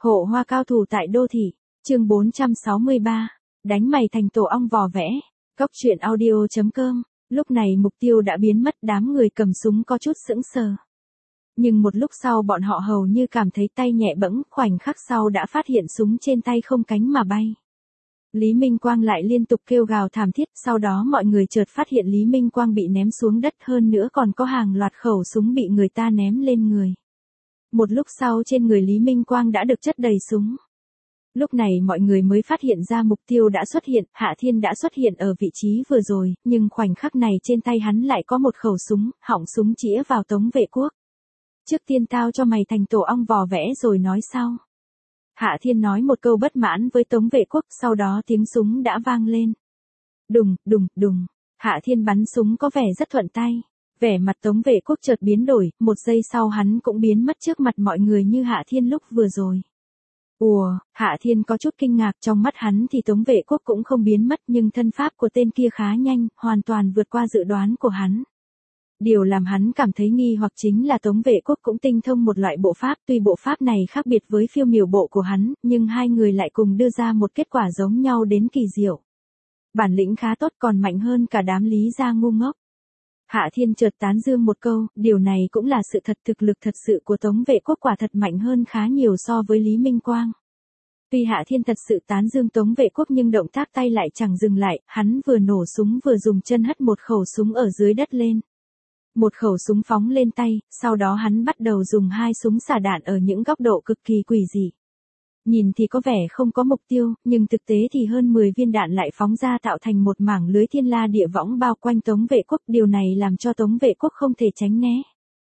Hộ hoa cao thủ tại đô thị, chương 463, đánh mày thành tổ ong vò vẽ, Cóc truyện audio.com, lúc này mục tiêu đã biến mất, đám người cầm súng có chút sững sờ. Nhưng một lúc sau bọn họ hầu như cảm thấy tay nhẹ bẫng, khoảnh khắc sau đã phát hiện súng trên tay không cánh mà bay. Lý Minh Quang lại liên tục kêu gào thảm thiết, sau đó mọi người chợt phát hiện Lý Minh Quang bị ném xuống đất, hơn nữa còn có hàng loạt khẩu súng bị người ta ném lên người. Một lúc sau trên người Lý Minh Quang đã được chất đầy súng. Lúc này mọi người mới phát hiện ra mục tiêu đã xuất hiện, Hạ Thiên đã xuất hiện ở vị trí vừa rồi, nhưng khoảnh khắc này trên tay hắn lại có một khẩu súng, họng súng chĩa vào Tống Vệ Quốc. Trước tiên tao cho mày thành tổ ong vò vẽ rồi nói sau. Hạ Thiên nói một câu bất mãn với Tống Vệ Quốc, sau đó tiếng súng đã vang lên. Đùng, đùng, đùng, Hạ Thiên bắn súng có vẻ rất thuận tay. Vẻ mặt Tống Vệ Quốc chợt biến đổi, một giây sau hắn cũng biến mất trước mặt mọi người như Hạ Thiên lúc vừa rồi. Ùa, Hạ Thiên có chút kinh ngạc, trong mắt hắn thì Tống Vệ Quốc cũng không biến mất, nhưng thân pháp của tên kia khá nhanh, hoàn toàn vượt qua dự đoán của hắn. Điều làm hắn cảm thấy nghi hoặc chính là Tống Vệ Quốc cũng tinh thông một loại bộ pháp, tuy bộ pháp này khác biệt với phiêu miểu bộ của hắn, nhưng hai người lại cùng đưa ra một kết quả giống nhau đến kỳ diệu. Bản lĩnh khá tốt, còn mạnh hơn cả đám Lý gia ngu ngốc. Hạ Thiên chợt tán dương một câu, điều này cũng là sự thật, thực lực thật sự của Tống Vệ Quốc quả thật mạnh hơn khá nhiều so với Lý Minh Quang. Tuy Hạ Thiên thật sự tán dương Tống Vệ Quốc nhưng động tác tay lại chẳng dừng lại, hắn vừa nổ súng vừa dùng chân hất một khẩu súng ở dưới đất lên. Một khẩu súng phóng lên tay, sau đó hắn bắt đầu dùng hai súng xả đạn ở những góc độ cực kỳ quỷ dị. Nhìn thì có vẻ không có mục tiêu, nhưng thực tế thì hơn 10 viên đạn lại phóng ra tạo thành một mảng lưới thiên la địa võng bao quanh Tống Vệ Quốc, điều này làm cho Tống Vệ Quốc không thể tránh né.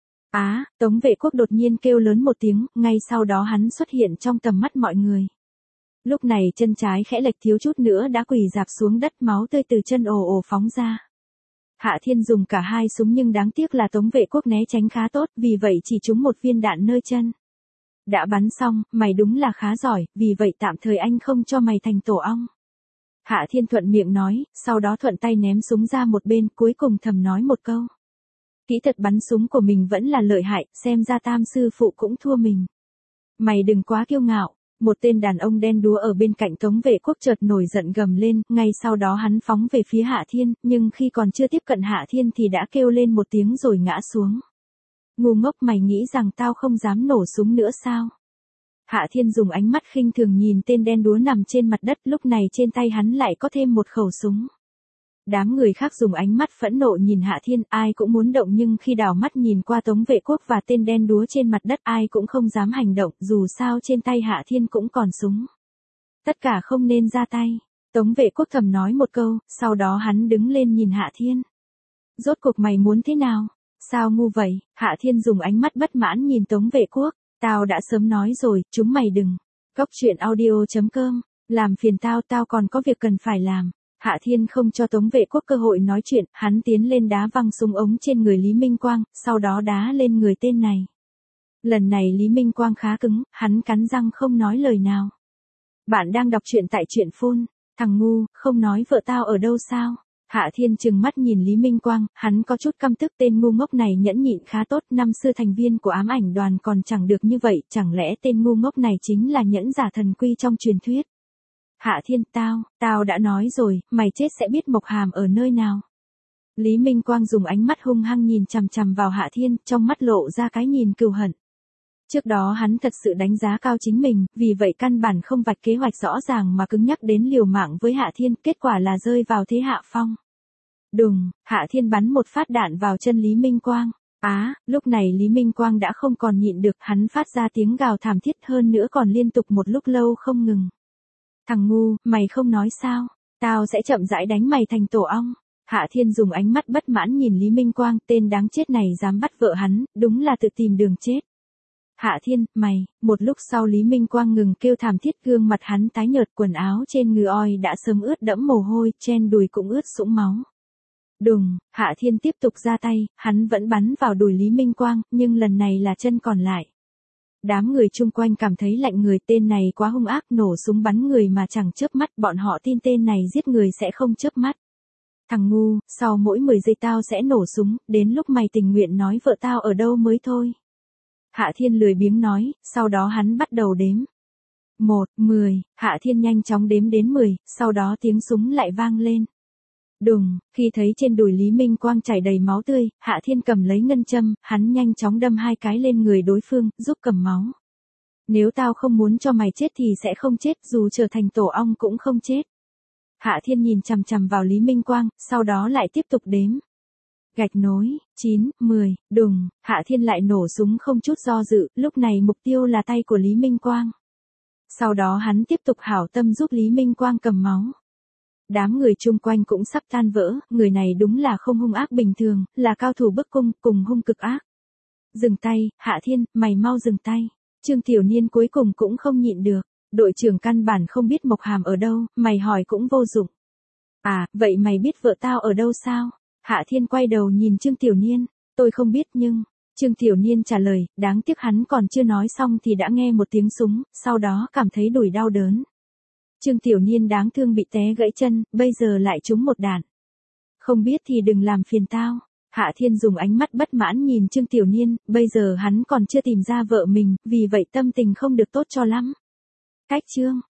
Tống Vệ Quốc đột nhiên kêu lớn một tiếng, ngay sau đó hắn xuất hiện trong tầm mắt mọi người. Lúc này chân trái khẽ lệch thiếu chút nữa đã quỳ rạp xuống đất, máu tươi từ chân ồ ồ phóng ra. Hạ Thiên dùng cả hai súng nhưng đáng tiếc là Tống Vệ Quốc né tránh khá tốt, vì vậy chỉ trúng một viên đạn nơi chân. Đã bắn xong, mày đúng là khá giỏi, vì vậy tạm thời anh không cho mày thành tổ ong. Hạ Thiên thuận miệng nói, sau đó thuận tay ném súng ra một bên, cuối cùng thầm nói một câu. Kỹ thuật bắn súng của mình vẫn là lợi hại, xem ra Tam sư phụ cũng thua mình. Mày đừng quá kiêu ngạo. Một tên đàn ông đen đúa ở bên cạnh Tống Vệ Quốc chợt nổi giận gầm lên, ngay sau đó hắn phóng về phía Hạ Thiên, nhưng khi còn chưa tiếp cận Hạ Thiên thì đã kêu lên một tiếng rồi ngã xuống. Ngu ngốc, mày nghĩ rằng tao không dám nổ súng nữa sao? Hạ Thiên dùng ánh mắt khinh thường nhìn tên đen đúa nằm trên mặt đất, lúc này trên tay hắn lại có thêm một khẩu súng. Đám người khác dùng ánh mắt phẫn nộ nhìn Hạ Thiên, ai cũng muốn động nhưng khi đảo mắt nhìn qua Tống Vệ Quốc và tên đen đúa trên mặt đất ai cũng không dám hành động, dù sao trên tay Hạ Thiên cũng còn súng. Tất cả không nên ra tay. Tống Vệ Quốc thầm nói một câu, sau đó hắn đứng lên nhìn Hạ Thiên. Rốt cuộc mày muốn thế nào? Sao ngu vậy? Hạ Thiên dùng ánh mắt bất mãn nhìn Tống Vệ Quốc. Tao đã sớm nói rồi, chúng mày đừng. Cóc truyện audio.com, làm phiền tao còn có việc cần phải làm. Hạ Thiên không cho Tống Vệ Quốc cơ hội nói chuyện, hắn tiến lên đá văng súng ống trên người Lý Minh Quang, sau đó đá lên người tên này. Lần này Lý Minh Quang khá cứng, hắn cắn răng không nói lời nào. Bạn đang đọc truyện tại truyện phun, thằng ngu, không nói vợ tao ở đâu sao? Hạ Thiên trừng mắt nhìn Lý Minh Quang, hắn có chút căm tức, tên ngu ngốc này nhẫn nhịn khá tốt, năm xưa thành viên của ám ảnh đoàn còn chẳng được như vậy, chẳng lẽ tên ngu ngốc này chính là nhẫn giả thần quy trong truyền thuyết? Hạ Thiên, tao đã nói rồi, mày chết sẽ biết Mộc Hàm ở nơi nào. Lý Minh Quang dùng ánh mắt hung hăng nhìn chằm chằm vào Hạ Thiên, trong mắt lộ ra cái nhìn cừu hận. Trước đó hắn thật sự đánh giá cao chính mình, vì vậy căn bản không vạch kế hoạch rõ ràng mà cứng nhắc đến liều mạng với Hạ Thiên, kết quả là rơi vào thế hạ phong. Đùng, Hạ Thiên bắn một phát đạn vào chân Lý Minh Quang. Lúc này Lý Minh Quang đã không còn nhịn được, hắn phát ra tiếng gào thảm thiết, hơn nữa còn liên tục một lúc lâu không ngừng. Thằng ngu, mày không nói sao? Tao sẽ chậm rãi đánh mày thành tổ ong. Hạ Thiên dùng ánh mắt bất mãn nhìn Lý Minh Quang, tên đáng chết này dám bắt vợ hắn, đúng là tự tìm đường chết. Hạ Thiên, mày, một lúc sau Lý Minh Quang ngừng kêu thảm thiết, gương mặt hắn tái nhợt, quần áo trên người oi đã sớm ướt đẫm mồ hôi, trên đùi cũng ướt sũng máu. Đùng, Hạ Thiên tiếp tục ra tay, hắn vẫn bắn vào đùi Lý Minh Quang, nhưng lần này là chân còn lại. Đám người chung quanh cảm thấy lạnh người, tên này quá hung ác, nổ súng bắn người mà chẳng chớp mắt, bọn họ tin tên này giết người sẽ không chớp mắt. Thằng ngu, sau mỗi 10 giây tao sẽ nổ súng, đến lúc mày tình nguyện nói vợ tao ở đâu mới thôi. Hạ Thiên lười biếng nói, sau đó hắn bắt đầu đếm. 1, 10, Hạ Thiên nhanh chóng đếm đến 10, sau đó tiếng súng lại vang lên. Đùng, khi thấy trên đùi Lý Minh Quang chảy đầy máu tươi, Hạ Thiên cầm lấy ngân châm, hắn nhanh chóng đâm 2 cái lên người đối phương, giúp cầm máu. Nếu tao không muốn cho mày chết thì sẽ không chết, dù trở thành tổ ong cũng không chết. Hạ Thiên nhìn chằm chằm vào Lý Minh Quang, sau đó lại tiếp tục đếm. Gạch nối, 9, 10, đùng, Hạ Thiên lại nổ súng không chút do dự, lúc này mục tiêu là tay của Lý Minh Quang. Sau đó hắn tiếp tục hảo tâm giúp Lý Minh Quang cầm máu. Đám người chung quanh cũng sắp tan vỡ, người này đúng là không hung ác bình thường, là cao thủ bức cung, cùng hung cực ác. Dừng tay, Hạ Thiên, mày mau dừng tay. Trương Tiểu Niên cuối cùng cũng không nhịn được. Đội trưởng căn bản không biết Mộc Hàm ở đâu, mày hỏi cũng vô dụng. À, vậy mày biết vợ tao ở đâu sao? Hạ Thiên quay đầu nhìn Trương Tiểu Niên. Tôi không biết nhưng... Trương Tiểu Niên trả lời, đáng tiếc hắn còn chưa nói xong thì đã nghe một tiếng súng, sau đó cảm thấy đùi đau đớn. Trương Tiểu Niên đáng thương bị té gãy chân, bây giờ lại trúng một đạn. Không biết thì đừng làm phiền tao. Hạ Thiên dùng ánh mắt bất mãn nhìn Trương Tiểu Niên, bây giờ hắn còn chưa tìm ra vợ mình, vì vậy tâm tình không được tốt cho lắm. Cách chương